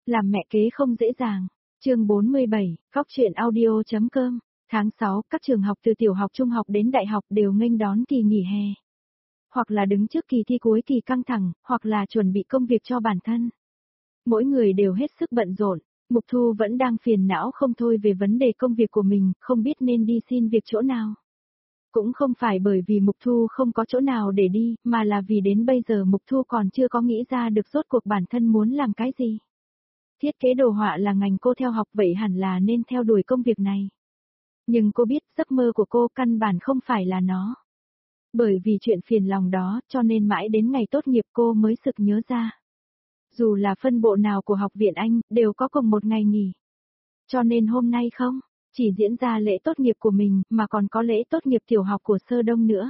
Làm mẹ kế không dễ dàng. Chương 47, Phóc Chuyện Audio.com. Tháng 6, các trường học từ tiểu học trung học đến đại học đều nghênh đón kỳ nghỉ hè. Hoặc là đứng trước kỳ thi cuối kỳ căng thẳng, hoặc là chuẩn bị công việc cho bản thân. Mỗi người đều hết sức bận rộn. Mục Thu vẫn đang phiền não không thôi về vấn đề công việc của mình, không biết nên đi xin việc chỗ nào. Cũng không phải bởi vì Mục Thu không có chỗ nào để đi, mà là vì đến bây giờ Mục Thu còn chưa có nghĩ ra được rốt cuộc bản thân muốn làm cái gì. Thiết kế đồ họa là ngành cô theo học, vậy hẳn là nên theo đuổi công việc này. Nhưng cô biết giấc mơ của cô căn bản không phải là nó. Bởi vì chuyện phiền lòng đó, cho nên mãi đến ngày tốt nghiệp cô mới sực nhớ ra. Dù là phân bộ nào của học viện Anh, đều có cùng một ngày nghỉ. Cho nên hôm nay không, chỉ diễn ra lễ tốt nghiệp của mình, mà còn có lễ tốt nghiệp tiểu học của Sơ Đông nữa.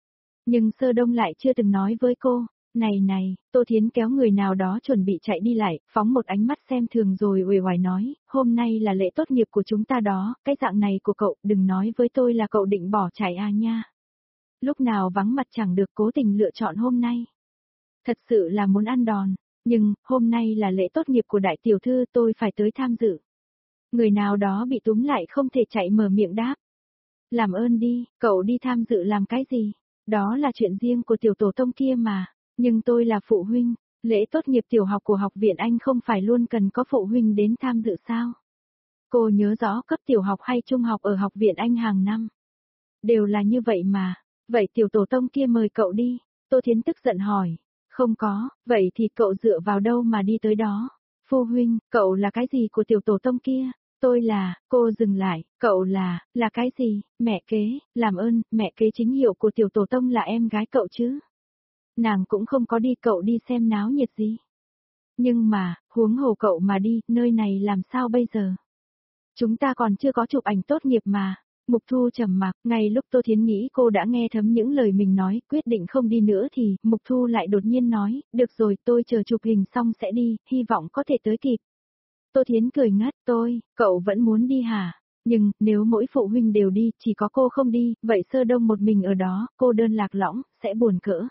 Nhưng Sơ Đông lại chưa từng nói với cô, này, Tô Thiến kéo người nào đó chuẩn bị chạy đi lại, phóng một ánh mắt xem thường rồi uể oải nói, hôm nay là lễ tốt nghiệp của chúng ta đó, cái dạng này của cậu, đừng nói với tôi là cậu định bỏ chạy à nha. Lúc nào vắng mặt chẳng được, cố tình lựa chọn hôm nay. Thật sự là muốn ăn đòn, nhưng, hôm nay là lễ tốt nghiệp của đại tiểu thư, tôi phải tới tham dự. Người nào đó bị túm lại không thể chạy mở miệng đáp. Làm ơn đi, cậu đi tham dự làm cái gì? Đó là chuyện riêng của tiểu tổ tông kia mà, nhưng tôi là phụ huynh, lễ tốt nghiệp tiểu học của học viện Anh không phải luôn cần có phụ huynh đến tham dự sao? Cô nhớ rõ cấp tiểu học hay trung học ở học viện Anh hàng năm. Đều là như vậy mà, vậy tiểu tổ tông kia mời cậu đi, Tô Thiến tức giận hỏi. Không có, vậy thì cậu dựa vào đâu mà đi tới đó? Phu huynh, cậu là cái gì của tiểu tổ tông kia? Tôi là, cô dừng lại, cậu là cái gì? Mẹ kế, làm ơn, mẹ kế chính hiệu của tiểu tổ tông là em gái cậu chứ? Nàng cũng không có đi, cậu đi xem náo nhiệt gì. Nhưng mà, huống hồ cậu mà đi, nơi này làm sao bây giờ? Chúng ta còn chưa có chụp ảnh tốt nghiệp mà. Mục Thu trầm mặc, ngay lúc Tô Thiến nghĩ cô đã nghe thấm những lời mình nói, quyết định không đi nữa thì, Mục Thu lại đột nhiên nói, được rồi, tôi chờ chụp hình xong sẽ đi, hy vọng có thể tới kịp. Tô Thiến cười ngất, cậu vẫn muốn đi hả? Nhưng, nếu mỗi phụ huynh đều đi, chỉ có cô không đi, vậy Sơ Đông một mình ở đó, cô đơn lạc lõng, sẽ buồn cỡ.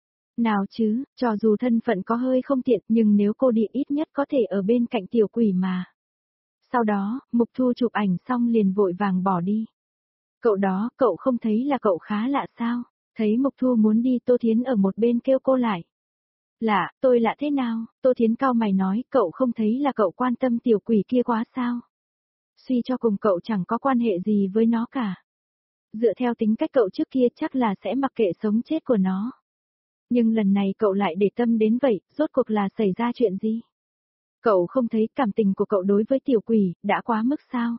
Nào chứ, cho dù thân phận có hơi không tiện, nhưng nếu cô đi ít nhất có thể ở bên cạnh tiểu quỷ mà. Sau đó, Mục Thu chụp ảnh xong liền vội vàng bỏ đi. Cậu đó, cậu không thấy là cậu khá lạ sao? Thấy Mục Thu muốn đi, Tô Thiến ở một bên kêu cô lại. Lạ, tôi lạ thế nào? Tô Thiến cau mày nói, cậu không thấy là cậu quan tâm tiểu quỷ kia quá sao? Suy cho cùng cậu chẳng có quan hệ gì với nó cả. Dựa theo tính cách cậu trước kia chắc là sẽ mặc kệ sống chết của nó. Nhưng lần này cậu lại để tâm đến vậy, rốt cuộc là xảy ra chuyện gì? Cậu không thấy cảm tình của cậu đối với tiểu quỷ, đã quá mức sao?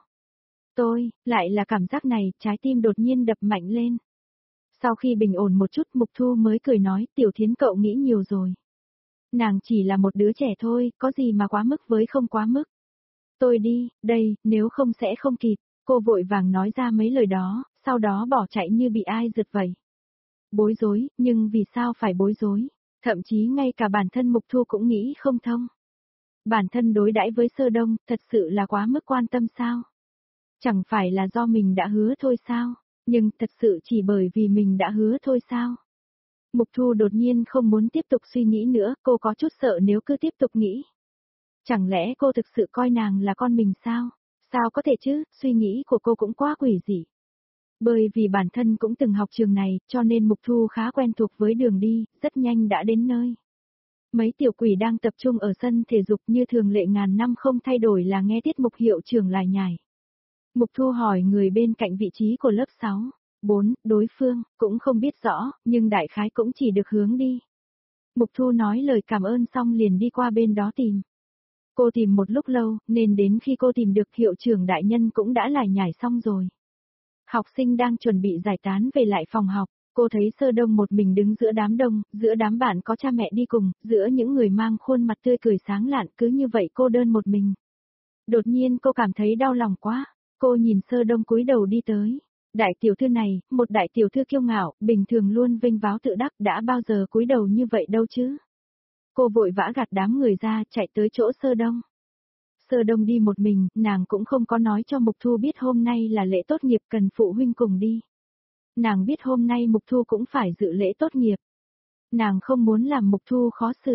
Lại là cảm giác này, trái tim đột nhiên đập mạnh lên. Sau khi bình ổn một chút, Mục Thu mới cười nói, Tiểu Thiến cậu nghĩ nhiều rồi. Nàng chỉ là một đứa trẻ thôi, có gì mà quá mức với không quá mức. Tôi đi, đây, nếu không sẽ không kịp. Cô vội vàng nói ra mấy lời đó, sau đó bỏ chạy như bị ai giật vậy. Bối rối, nhưng vì sao phải bối rối? Thậm chí ngay cả bản thân Mục Thu cũng nghĩ không thông. Bản thân đối đãi với Sơ Đông, thật sự là quá mức quan tâm sao? Chẳng phải là do mình đã hứa thôi sao? Nhưng thật sự chỉ bởi vì mình đã hứa thôi sao? Mục Thu đột nhiên không muốn tiếp tục suy nghĩ nữa, cô có chút sợ nếu cứ tiếp tục nghĩ. Chẳng lẽ cô thực sự coi nàng là con mình sao? Sao có thể chứ, suy nghĩ của cô cũng quá quỷ dị. Bởi vì bản thân cũng từng học trường này, cho nên Mục Thu khá quen thuộc với đường đi, rất nhanh đã đến nơi. Mấy tiểu quỷ đang tập trung ở sân thể dục như thường lệ ngàn năm không thay đổi là nghe tiết mục hiệu trưởng lải nhải. Mục Thu hỏi người bên cạnh vị trí của lớp 6, 4, đối phương, cũng không biết rõ, nhưng đại khái cũng chỉ được hướng đi. Mục Thu nói lời cảm ơn xong liền đi qua bên đó tìm. Cô tìm một lúc lâu, nên đến khi cô tìm được hiệu trưởng đại nhân cũng đã lải nhải xong rồi. Học sinh đang chuẩn bị giải tán về lại phòng học, cô thấy Sơ Đông một mình đứng giữa đám đông, giữa đám bạn có cha mẹ đi cùng, giữa những người mang khuôn mặt tươi cười sáng lạn, cứ như vậy cô đơn một mình. Đột nhiên cô cảm thấy đau lòng quá. Cô nhìn Sơ Đông cúi đầu đi tới. Đại tiểu thư này, một đại tiểu thư kiêu ngạo, bình thường luôn vinh váo tự đắc, đã bao giờ cúi đầu như vậy đâu chứ. Cô vội vã gạt đám người ra, chạy tới chỗ Sơ Đông. Sơ Đông đi một mình, nàng cũng không có nói cho Mục Thu biết hôm nay là lễ tốt nghiệp cần phụ huynh cùng đi. Nàng biết hôm nay Mục Thu cũng phải dự lễ tốt nghiệp. Nàng không muốn làm Mục Thu khó xử,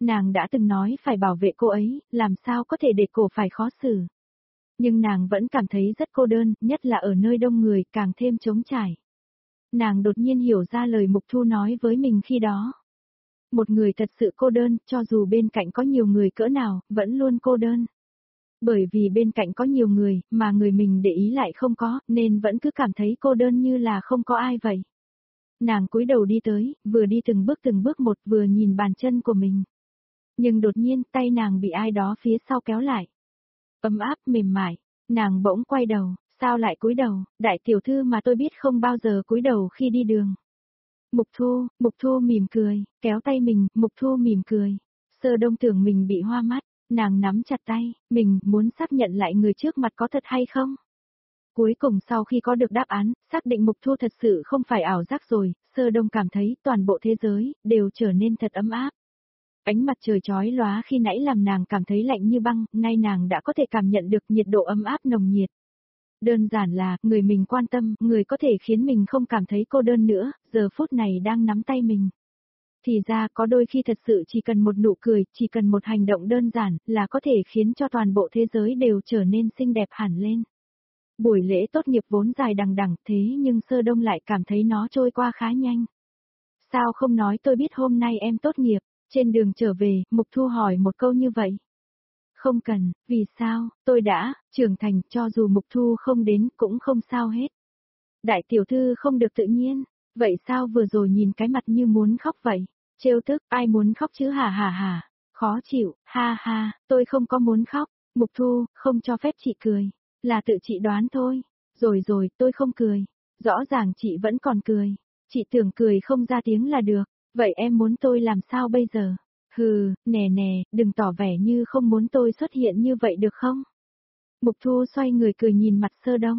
Nàng đã từng nói phải bảo vệ cô ấy, làm sao có thể để cổ phải khó xử. Nhưng nàng vẫn cảm thấy rất cô đơn, nhất là ở nơi đông người, càng thêm trống trải. Nàng đột nhiên hiểu ra lời Mục Thu nói với mình khi đó. Một người thật sự cô đơn, cho dù bên cạnh có nhiều người cỡ nào, vẫn luôn cô đơn. Bởi vì bên cạnh có nhiều người, mà người mình để ý lại không có, nên vẫn cứ cảm thấy cô đơn như là không có ai vậy. Nàng cúi đầu đi tới, vừa đi từng bước một vừa nhìn bàn chân của mình. Nhưng đột nhiên tay nàng bị ai đó phía sau kéo lại. Ấm áp mềm mại, nàng bỗng quay đầu, sao lại cúi đầu, đại tiểu thư mà tôi biết không bao giờ cúi đầu khi đi đường. Mục Thu mỉm cười, kéo tay mình, Mục Thu mỉm cười. Sơ Đông tưởng mình bị hoa mắt, nàng nắm chặt tay, mình muốn xác nhận lại người trước mặt có thật hay không. Cuối cùng sau khi có được đáp án, xác định Mục Thu thật sự không phải ảo giác rồi, Sơ Đông cảm thấy toàn bộ thế giới đều trở nên thật ấm áp. Ánh mặt trời chói lóa khi nãy làm nàng cảm thấy lạnh như băng, nay nàng đã có thể cảm nhận được nhiệt độ ấm áp nồng nhiệt. Đơn giản là, người mình quan tâm, người có thể khiến mình không cảm thấy cô đơn nữa, giờ phút này đang nắm tay mình. Thì ra có đôi khi thật sự chỉ cần một nụ cười, chỉ cần một hành động đơn giản, là có thể khiến cho toàn bộ thế giới đều trở nên xinh đẹp hẳn lên. Buổi lễ tốt nghiệp vốn dài đằng đẵng, thế nhưng Sơ Đông lại cảm thấy nó trôi qua khá nhanh. Sao không nói tôi biết hôm nay em tốt nghiệp, trên đường trở về, Mục Thu hỏi một câu như vậy. Không cần, vì sao, tôi đã, trưởng thành, cho dù Mục Thu không đến cũng không sao hết. Đại tiểu thư không được tự nhiên, vậy sao vừa rồi nhìn cái mặt như muốn khóc vậy? Trêu tức, ai muốn khóc chứ hả hả hả, khó chịu, ha ha, tôi không có muốn khóc, Mục Thu, không cho phép chị cười, là tự chị đoán thôi. Rồi rồi, tôi không cười, rõ ràng chị vẫn còn cười, chị tưởng cười không ra tiếng là được, vậy em muốn tôi làm sao bây giờ? Hừ, nè nè, đừng tỏ vẻ như không muốn tôi xuất hiện như vậy được không? Mục Thu xoay người cười nhìn mặt Sơ Đông.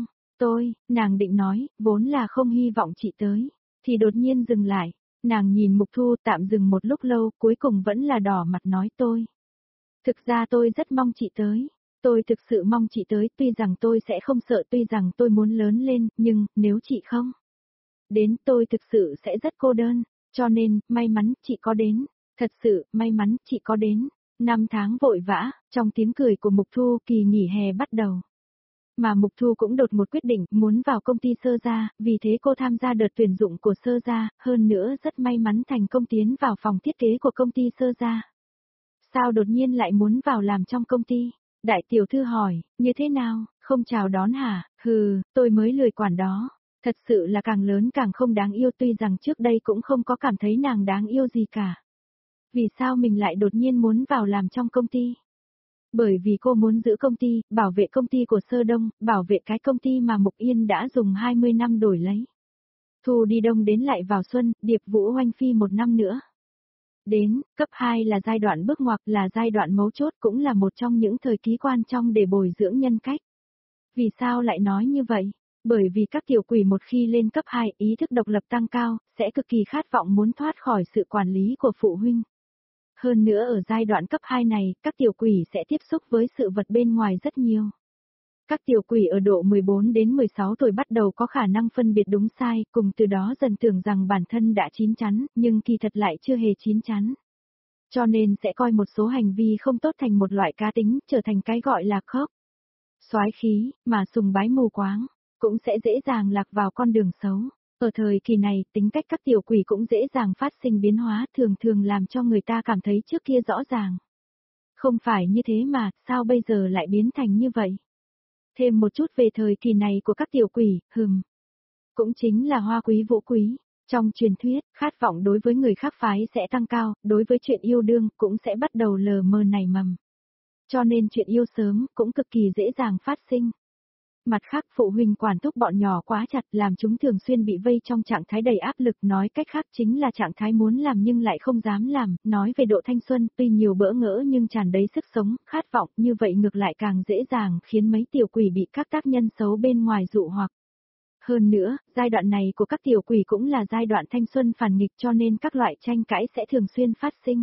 Nàng định nói, vốn là không hy vọng chị tới, thì đột nhiên dừng lại. Nàng nhìn Mục Thu tạm dừng một lúc lâu, cuối cùng vẫn là đỏ mặt nói tôi. Thực ra tôi rất mong chị tới. Tôi thực sự mong chị tới, tuy rằng tôi sẽ không sợ, tuy rằng tôi muốn lớn lên, nhưng, nếu chị không đến, tôi thực sự sẽ rất cô đơn. Cho nên, may mắn chị có đến. Thật sự, may mắn chị có đến. 5 tháng vội vã, trong tiếng cười của Mục Thu, kỳ nghỉ hè bắt đầu. Mà Mục Thu cũng đột một quyết định muốn vào công ty Sơ Gia, vì thế cô tham gia đợt tuyển dụng của Sơ Gia, hơn nữa rất may mắn thành công tiến vào phòng thiết kế của công ty Sơ Gia. Sao đột nhiên lại muốn vào làm trong công ty? Đại tiểu thư hỏi, như thế nào, không chào đón hả? Hừ, tôi mới lười quản đó. Thật sự là càng lớn càng không đáng yêu, tuy rằng trước đây cũng không có cảm thấy nàng đáng yêu gì cả. Vì sao mình lại đột nhiên muốn vào làm trong công ty? Bởi vì cô muốn giữ công ty, bảo vệ công ty của Sơ Đông, bảo vệ cái công ty mà Mục Yên đã dùng 20 năm đổi lấy. Thu đi đông đến lại vào xuân, Điệp Vũ Hoanh phi 1 năm nữa. Đến, cấp 2 là giai đoạn bước ngoặt, là giai đoạn mấu chốt, cũng là một trong những thời kỳ quan trọng để bồi dưỡng nhân cách. Vì sao lại nói như vậy? Bởi vì các tiểu quỷ một khi lên cấp 2, ý thức độc lập tăng cao, sẽ cực kỳ khát vọng muốn thoát khỏi sự quản lý của phụ huynh. Hơn nữa ở giai đoạn cấp 2 này, các tiểu quỷ sẽ tiếp xúc với sự vật bên ngoài rất nhiều. Các tiểu quỷ ở độ 14 đến 16 tuổi bắt đầu có khả năng phân biệt đúng sai, cùng từ đó dần tưởng rằng bản thân đã chín chắn, nhưng kỳ thật lại chưa hề chín chắn. Cho nên sẽ coi một số hành vi không tốt thành một loại cá tính, trở thành cái gọi là khốc, soái khí, mà sùng bái mù quáng, cũng sẽ dễ dàng lạc vào con đường xấu. Ở thời kỳ này, tính cách các tiểu quỷ cũng dễ dàng phát sinh biến hóa, thường thường làm cho người ta cảm thấy trước kia rõ ràng. Không phải như thế mà, sao bây giờ lại biến thành như vậy? Thêm một chút về thời kỳ này của các tiểu quỷ, cũng chính là hoa quý vũ quý. Trong truyền thuyết, khát vọng đối với người khác phái sẽ tăng cao, đối với chuyện yêu đương cũng sẽ bắt đầu lờ mờ nảy mầm. Cho nên chuyện yêu sớm cũng cực kỳ dễ dàng phát sinh. Mặt khác phụ huynh quản thúc bọn nhỏ quá chặt làm chúng thường xuyên bị vây trong trạng thái đầy áp lực, nói cách khác chính là trạng thái muốn làm nhưng lại không dám làm, nói về độ thanh xuân tuy nhiều bỡ ngỡ nhưng tràn đầy sức sống, khát vọng, như vậy ngược lại càng dễ dàng khiến mấy tiểu quỷ bị các tác nhân xấu bên ngoài dụ hoặc. Hơn nữa, giai đoạn này của các tiểu quỷ cũng là giai đoạn thanh xuân phản nghịch cho nên các loại tranh cãi sẽ thường xuyên phát sinh.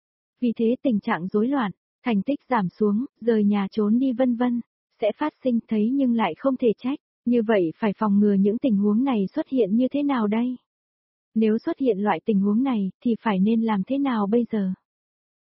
Vì thế tình trạng rối loạn, thành tích giảm xuống, rời nhà trốn đi vân vân, sẽ phát sinh thấy nhưng lại không thể trách. Như vậy phải phòng ngừa những tình huống này xuất hiện như thế nào đây? Nếu xuất hiện loại tình huống này thì phải nên làm thế nào bây giờ?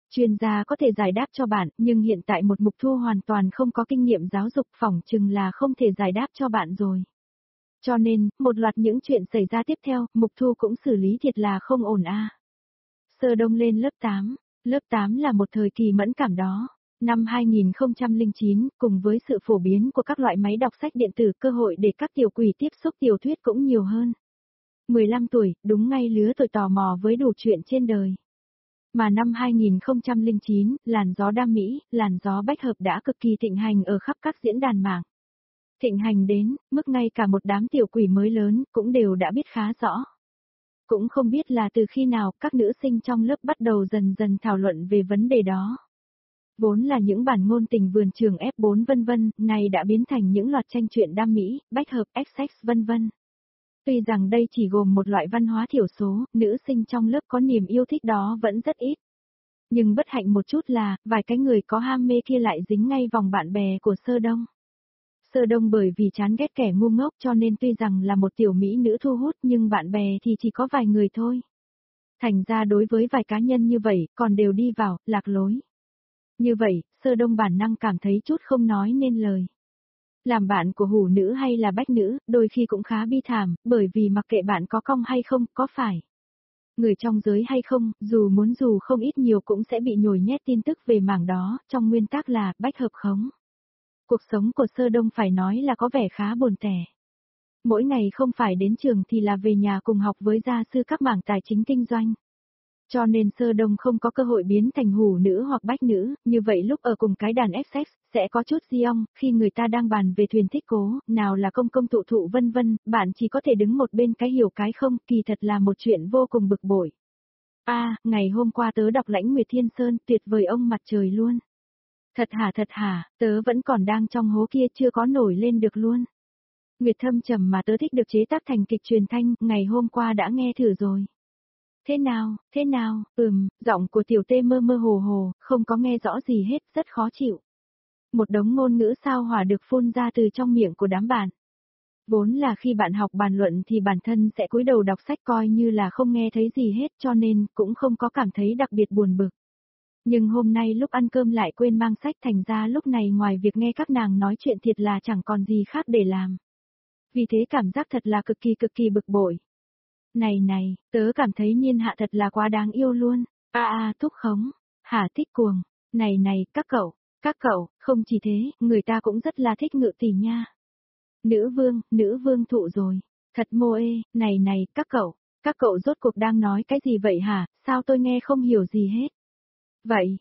Chuyên gia có thể giải đáp cho bạn, nhưng hiện tại một Mục Thu hoàn toàn không có kinh nghiệm giáo dục, phỏng chừng là không thể giải đáp cho bạn rồi. Cho nên, một loạt những chuyện xảy ra tiếp theo, Mục Thu cũng xử lý thiệt là không ổn a. Sơ Đông lên lớp 8. Lớp 8 là một thời kỳ mẫn cảm đó. Năm 2009, cùng với sự phổ biến của các loại máy đọc sách điện tử, cơ hội để các tiểu quỷ tiếp xúc tiểu thuyết cũng nhiều hơn. 15 tuổi, đúng ngay lứa tuổi tò mò với đủ chuyện trên đời. Mà năm 2009, làn gió đam mỹ, làn gió bách hợp đã cực kỳ thịnh hành ở khắp các diễn đàn mạng. Thịnh hành đến, mức ngay cả một đám tiểu quỷ mới lớn, cũng đều đã biết khá rõ. Cũng không biết là từ khi nào các nữ sinh trong lớp bắt đầu dần dần thảo luận về vấn đề đó. Vốn là những bản ngôn tình vườn trường F4 vân vân, này đã biến thành những loạt tranh truyện đam mỹ, bách hợp, XX vân vân. Tuy rằng đây chỉ gồm một loại văn hóa thiểu số, nữ sinh trong lớp có niềm yêu thích đó vẫn rất ít. Nhưng bất hạnh một chút là, vài cái người có ham mê kia lại dính ngay vòng bạn bè của Sơ Đông. Sơ Đông bởi vì chán ghét kẻ ngu ngốc cho nên tuy rằng là một tiểu mỹ nữ thu hút nhưng bạn bè thì chỉ có vài người thôi. Thành ra đối với vài cá nhân như vậy, còn đều đi vào, lạc lối. Như vậy, Sơ Đông bản năng cảm thấy chút không nói nên lời. Làm bạn của hủ nữ hay là bách nữ, đôi khi cũng khá bi thảm, bởi vì mặc kệ bạn có cong hay không, có phải người trong giới hay không, dù không ít nhiều cũng sẽ bị nhồi nhét tin tức về mảng đó, trong nguyên tắc là bách hợp khống. Cuộc sống của Sơ Đông phải nói là có vẻ khá buồn tẻ. Mỗi ngày không phải đến trường thì là về nhà cùng học với gia sư các mảng tài chính kinh doanh. Cho nên Sơ Đông không có cơ hội biến thành hủ nữ hoặc bách nữ, như vậy lúc ở cùng cái đàn XX, sẽ có chút di ong, khi người ta đang bàn về thuyền thích cố, nào là công công tụ thụ vân vân, bạn chỉ có thể đứng một bên cái hiểu cái không, kỳ thật là một chuyện vô cùng bực bội. Ngày hôm qua tớ đọc Lãnh Nguyệt Thiên Sơn, tuyệt vời ông mặt trời luôn. Thật hả, tớ vẫn còn đang trong hố kia chưa có nổi lên được luôn. Nguyệt thâm trầm mà tớ thích được chế tác thành kịch truyền thanh, ngày hôm qua đã nghe thử rồi. Thế nào, giọng của tiểu tê mơ mơ hồ hồ, không có nghe rõ gì hết, rất khó chịu. Một đống ngôn ngữ sao hỏa được phun ra từ trong miệng của đám bạn. Vốn là khi bạn học bàn luận thì bản thân sẽ cúi đầu đọc sách coi như là không nghe thấy gì hết cho nên cũng không có cảm thấy đặc biệt buồn bực. Nhưng hôm nay lúc ăn cơm lại quên mang sách thành ra lúc này ngoài việc nghe các nàng nói chuyện thiệt là chẳng còn gì khác để làm. Vì thế cảm giác thật là cực kỳ bực bội. Này, tớ cảm thấy Niên Hạ thật là quá đáng yêu luôn. Thúc khống. Hả thích cuồng. Này, các cậu, không chỉ thế, người ta cũng rất là thích Ngự tỷ nha. Nữ vương thụ rồi. Thật mô ê, này, các cậu rốt cuộc đang nói cái gì vậy hả, sao tôi nghe không hiểu gì hết. Vậy,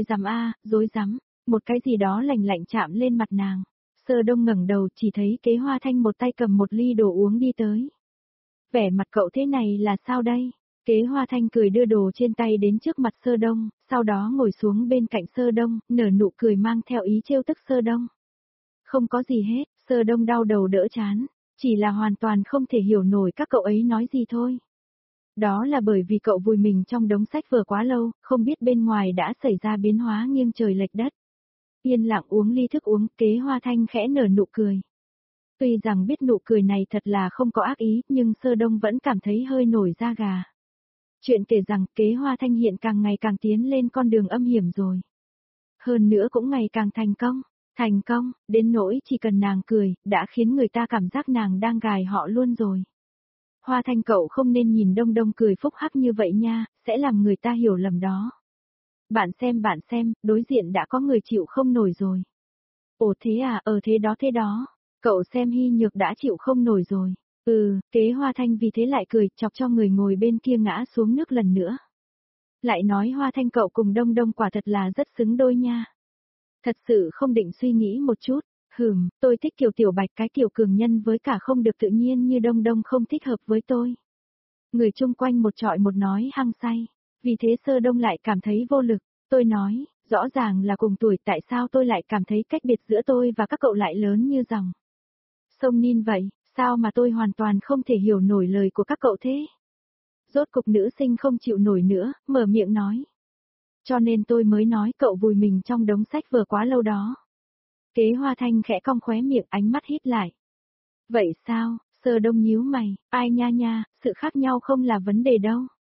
dối rắm, một cái gì đó lạnh lạnh chạm lên mặt nàng. Sơ Đông ngẩng đầu chỉ thấy Kế Hoa Thanh một tay cầm một ly đồ uống đi tới. Vẻ mặt cậu thế này là sao đây? Kế Hoa Thanh cười đưa đồ trên tay đến trước mặt Sơ Đông, sau đó ngồi xuống bên cạnh Sơ Đông, nở nụ cười mang theo ý trêu tức Sơ Đông. Không có gì hết, Sơ Đông đau đầu đỡ chán, chỉ là hoàn toàn không thể hiểu nổi các cậu ấy nói gì thôi. Đó là bởi vì cậu vùi mình trong đống sách vở quá lâu, không biết bên ngoài đã xảy ra biến hóa nghiêng trời lệch đất. Yên lặng uống ly thức uống, Kế Hoa Thanh khẽ nở nụ cười. Tuy rằng biết nụ cười này thật là không có ác ý, nhưng Sơ Đông vẫn cảm thấy hơi nổi da gà. Chuyện kể rằng Kế Hoa Thanh hiện càng ngày càng tiến lên con đường âm hiểm rồi. Hơn nữa cũng ngày càng thành công, đến nỗi chỉ cần nàng cười, đã khiến người ta cảm giác nàng đang gài họ luôn rồi. Hoa Thanh cậu không nên nhìn Đông Đông cười phúc hắc như vậy nha, sẽ làm người ta hiểu lầm đó. Bạn xem, đối diện đã có người chịu không nổi rồi. Ồ thế à, thế đó. Cậu xem Hy Nhược đã chịu không nổi rồi. Kế Hoa Thanh vì thế lại cười, chọc cho người ngồi bên kia ngã xuống nước lần nữa. Lại nói Hoa Thanh cậu cùng Đông Đông quả thật là rất xứng đôi nha. Thật sự không định suy nghĩ một chút. Tôi thích kiểu tiểu bạch cái kiểu cường nhân với cả không được tự nhiên như Đông Đông không thích hợp với tôi. Người chung quanh một trọi một nói hăng say. Vì thế Sơ Đông lại cảm thấy vô lực. Tôi nói, rõ ràng là cùng tuổi tại sao tôi lại cảm thấy cách biệt giữa tôi và các cậu lại lớn như dòng sông Nin vậy, sao mà tôi hoàn toàn không thể hiểu nổi lời của các cậu thế? Rốt cục nữ sinh không chịu nổi nữa, mở miệng nói. Cho nên tôi mới nói cậu vùi mình trong đống sách vở quá lâu đó. Kế Hoa Thanh khẽ cong khóe miệng ánh mắt hít lại. Vậy sao, Sơ Đông nhíu mày, ai nha, sự khác nhau không là vấn đề đâu.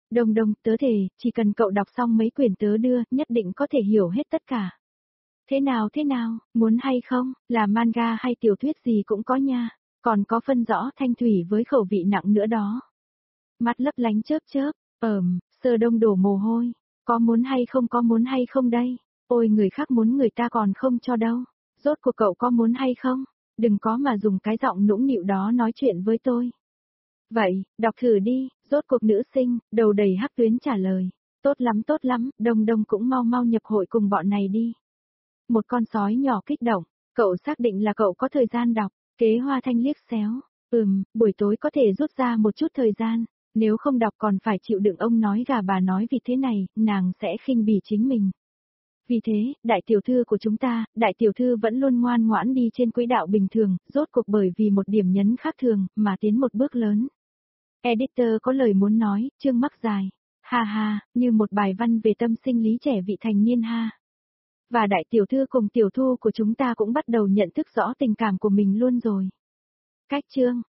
Đông đông, tớ thề, chỉ cần cậu đọc xong mấy quyển tớ đưa, nhất định có thể hiểu hết tất cả. Thế nào, muốn hay không, là manga hay tiểu thuyết gì cũng có nha, còn có phân rõ thanh thủy với khẩu vị nặng nữa đó. Mắt lấp lánh chớp chớp, Sơ Đông đổ mồ hôi, có muốn hay không đây, ôi người khác muốn người ta còn không cho đâu, rốt cuộc cậu có muốn hay không, đừng có mà dùng cái giọng nũng nịu đó nói chuyện với tôi. Vậy, đọc thử đi, rốt cuộc nữ sinh, đầu đầy hắc tuyến trả lời, tốt lắm, Đông Đông cũng mau mau nhập hội cùng bọn này đi. Một con sói nhỏ kích động, cậu xác định là cậu có thời gian đọc, Kế Hoa Thanh liếc xéo, buổi tối có thể rút ra một chút thời gian, nếu không đọc còn phải chịu đựng ông nói gà bà nói vì thế này, nàng sẽ khinh bỉ chính mình. Vì thế, đại tiểu thư của chúng ta, đại tiểu thư vẫn luôn ngoan ngoãn đi trên quỹ đạo bình thường, rốt cuộc bởi vì một điểm nhấn khác thường, mà tiến một bước lớn. Editor có lời muốn nói, chương mắc dài. Ha ha, như một bài văn về tâm sinh lý trẻ vị thành niên ha. Và đại tiểu thư cùng tiểu thu của chúng ta cũng bắt đầu nhận thức rõ tình cảm của mình luôn rồi. Cách chương,